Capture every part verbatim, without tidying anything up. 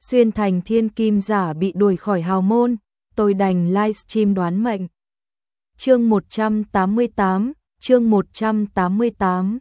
xuyên thành thiên kim giả bị đuổi khỏi hào môn, tôi đành livestream đoán mệnh. Chương một trăm tám mươi tám, chương một trăm tám mươi tám.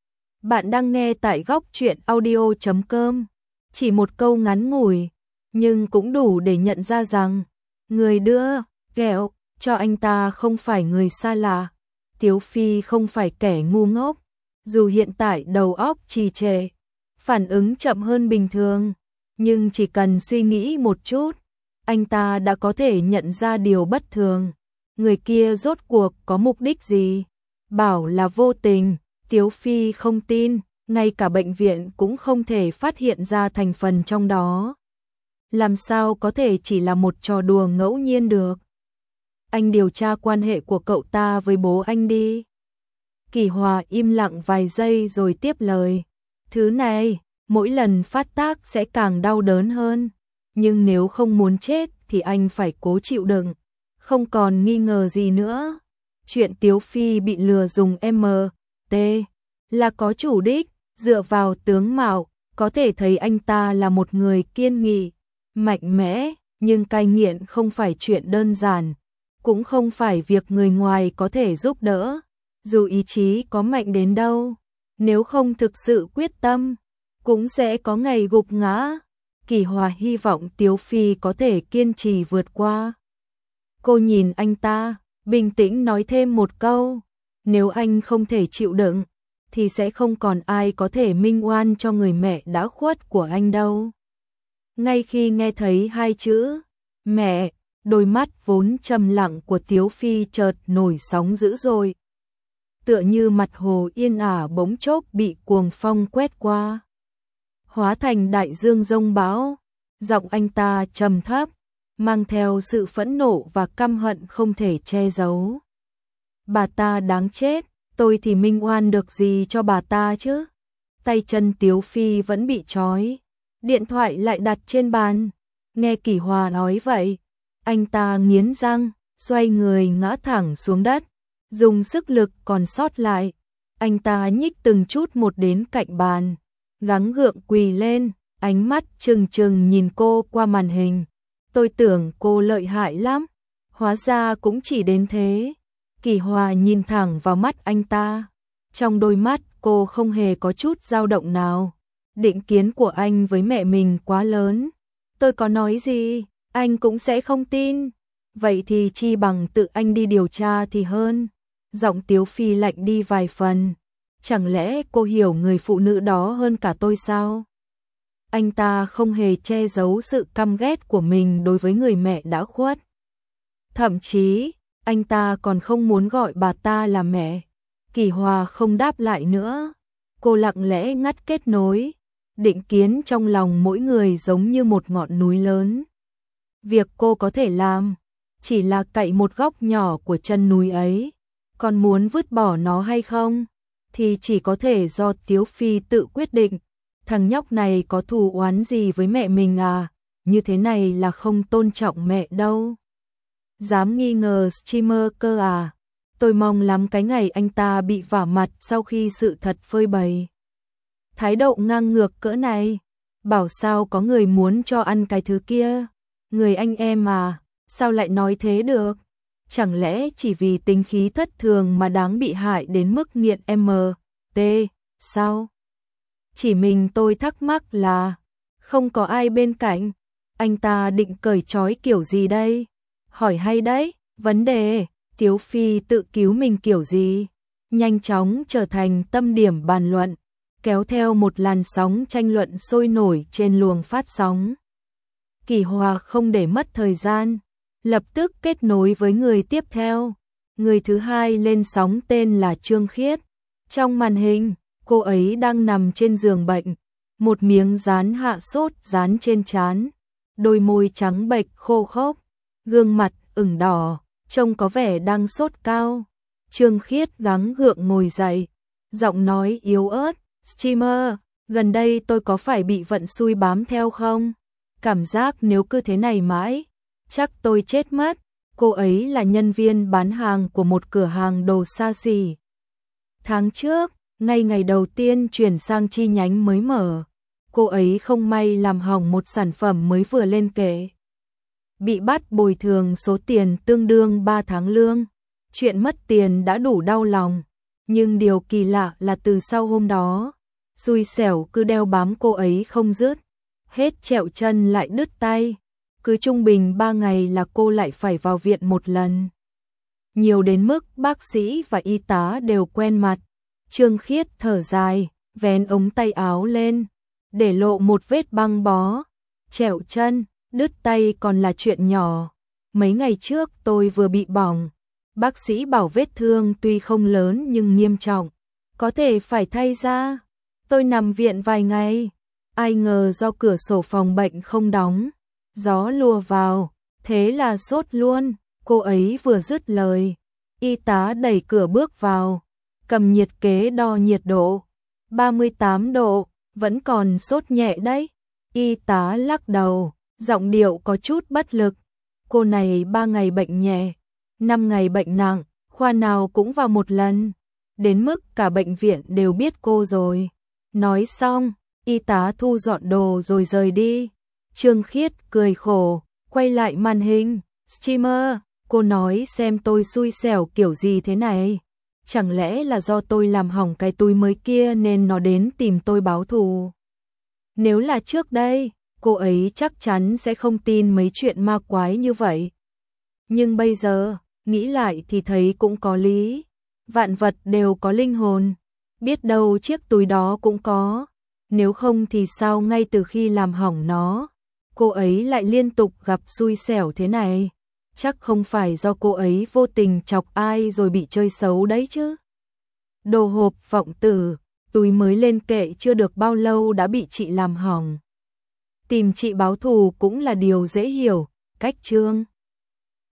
Bạn đang nghe tại góc truyện audio chấm com. Chỉ một câu ngắn ngủi, nhưng cũng đủ để nhận ra rằng người đưa ghẹo cho anh ta không phải người xa lạ. Tiếu Phi không phải kẻ ngu ngốc, dù hiện tại đầu óc trì trệ, phản ứng chậm hơn bình thường, nhưng chỉ cần suy nghĩ một chút, anh ta đã có thể nhận ra điều bất thường. Người kia rốt cuộc có mục đích gì? Bảo là vô tình, Tiếu Phi không tin, ngay cả bệnh viện cũng không thể phát hiện ra thành phần trong đó. Làm sao có thể chỉ là một trò đùa ngẫu nhiên được? Anh điều tra quan hệ của cậu ta với bố anh đi. Kỳ Hòa im lặng vài giây rồi tiếp lời. Thứ này, mỗi lần phát tác sẽ càng đau đớn hơn. Nhưng nếu không muốn chết thì anh phải cố chịu đựng. Không còn nghi ngờ gì nữa. Chuyện Tiếu Phi bị lừa dùng em tê là có chủ đích. Dựa vào tướng mạo, có thể thấy anh ta là một người kiên nghị, mạnh mẽ. Nhưng cai nghiện không phải chuyện đơn giản. Cũng không phải việc người ngoài có thể giúp đỡ. Dù ý chí có mạnh đến đâu, nếu không thực sự quyết tâm, cũng sẽ có ngày gục ngã. Kỳ Hòa hy vọng Tiếu Phi có thể kiên trì vượt qua. Cô nhìn anh ta, bình tĩnh nói thêm một câu. Nếu anh không thể chịu đựng, thì sẽ không còn ai có thể minh oan cho người mẹ đã khuất của anh đâu. Ngay khi nghe thấy hai chữ mẹ, đôi mắt vốn trầm lặng của Tiếu Phi chợt nổi sóng dữ dội. Tựa như mặt hồ yên ả bỗng chốc bị cuồng phong quét qua, hóa thành đại dương giông bão. Giọng anh ta trầm thấp, mang theo sự phẫn nộ và căm hận không thể che giấu. Bà ta đáng chết, tôi thì minh oan được gì cho bà ta chứ? Tay chân Tiếu Phi vẫn bị trói, điện thoại lại đặt trên bàn. Nghe Kỳ Hòa nói vậy, anh ta nghiến răng, xoay người ngã thẳng xuống đất, dùng sức lực còn sót lại. Anh ta nhích từng chút một đến cạnh bàn, gắng gượng quỳ lên, ánh mắt trừng trừng nhìn cô qua màn hình. Tôi tưởng cô lợi hại lắm, hóa ra cũng chỉ đến thế. Kỳ Hòa nhìn thẳng vào mắt anh ta, trong đôi mắt cô không hề có chút dao động nào. Định kiến của anh với mẹ mình quá lớn, tôi có nói gì anh cũng sẽ không tin. Vậy thì chi bằng tự anh đi điều tra thì hơn. Giọng Tiếu Phi lạnh đi vài phần. Chẳng lẽ cô hiểu người phụ nữ đó hơn cả tôi sao? Anh ta không hề che giấu sự căm ghét của mình đối với người mẹ đã khuất. Thậm chí, anh ta còn không muốn gọi bà ta là mẹ. Kỳ Hòa không đáp lại nữa. Cô lặng lẽ ngắt kết nối. Định kiến trong lòng mỗi người giống như một ngọn núi lớn. Việc cô có thể làm chỉ là cậy một góc nhỏ của chân núi ấy. Còn muốn vứt bỏ nó hay không thì chỉ có thể do Tiếu Phi tự quyết định. Thằng nhóc này có thù oán gì với mẹ mình à? Như thế này là không tôn trọng mẹ đâu. Dám nghi ngờ streamer cơ à? Tôi mong lắm cái ngày anh ta bị vả mặt sau khi sự thật phơi bày. Thái độ ngang ngược cỡ này, bảo sao có người muốn cho ăn cái thứ kia. Người anh em à, sao lại nói thế được? Chẳng lẽ chỉ vì tính khí thất thường mà đáng bị hại đến mức nghiện em tê, sao? Chỉ mình tôi thắc mắc là, không có ai bên cạnh, anh ta định cởi trói kiểu gì đây? Hỏi hay đấy, vấn đề, Tiếu Phi tự cứu mình kiểu gì? Nhanh chóng trở thành tâm điểm bàn luận, kéo theo một làn sóng tranh luận sôi nổi trên luồng phát sóng. Kỳ Hòa không để mất thời gian, lập tức kết nối với người tiếp theo. Người thứ hai lên sóng tên là Trương Khiết. Trong màn hình, cô ấy đang nằm trên giường bệnh, một miếng dán hạ sốt dán trên trán, đôi môi trắng bệch khô khốc, gương mặt ửng đỏ, trông có vẻ đang sốt cao. Trương Khiết gắng gượng ngồi dậy, giọng nói yếu ớt, "Streamer, gần đây tôi có phải bị vận xui bám theo không? Cảm giác nếu cứ thế này mãi, chắc tôi chết mất." Cô ấy là nhân viên bán hàng của một cửa hàng đồ xa xỉ. Tháng trước, ngay ngày đầu tiên chuyển sang chi nhánh mới mở, cô ấy không may làm hỏng một sản phẩm mới vừa lên kệ. Bị bắt bồi thường số tiền tương đương ba tháng lương. Chuyện mất tiền đã đủ đau lòng, nhưng điều kỳ lạ là từ sau hôm đó, xui xẻo cứ đeo bám cô ấy không dứt, hết trẹo chân lại đứt tay. Cứ trung bình ba ngày là cô lại phải vào viện một lần. Nhiều đến mức bác sĩ và y tá đều quen mặt. Trương Khiết thở dài, vén ống tay áo lên, để lộ một vết băng bó. Trẹo chân, đứt tay còn là chuyện nhỏ. Mấy ngày trước tôi vừa bị bỏng. Bác sĩ bảo vết thương tuy không lớn nhưng nghiêm trọng, có thể phải thay da. Tôi nằm viện vài ngày, ai ngờ do cửa sổ phòng bệnh không đóng, gió lùa vào, thế là sốt luôn. Cô ấy vừa dứt lời, y tá đẩy cửa bước vào, cầm nhiệt kế đo nhiệt độ. ba mươi tám độ, vẫn còn sốt nhẹ đấy. Y tá lắc đầu, giọng điệu có chút bất lực. Cô này ba ngày bệnh nhẹ, năm ngày bệnh nặng, khoa nào cũng vào một lần, đến mức cả bệnh viện đều biết cô rồi. Nói xong, y tá thu dọn đồ rồi rời đi. Trương Khiết cười khổ, quay lại màn hình. Streamer, cô nói xem tôi xui xẻo kiểu gì thế này. Chẳng lẽ là do tôi làm hỏng cái túi mới kia nên nó đến tìm tôi báo thù? Nếu là trước đây, cô ấy chắc chắn sẽ không tin mấy chuyện ma quái như vậy. Nhưng bây giờ, nghĩ lại thì thấy cũng có lý. Vạn vật đều có linh hồn, biết đâu chiếc túi đó cũng có. Nếu không thì sao ngay từ khi làm hỏng nó, cô ấy lại liên tục gặp xui xẻo thế này? Chắc không phải do cô ấy vô tình chọc ai rồi bị chơi xấu đấy chứ. Đồ hộp vọng tử, túi mới lên kệ chưa được bao lâu đã bị chị làm hỏng. Tìm chị báo thù cũng là điều dễ hiểu, cách Trương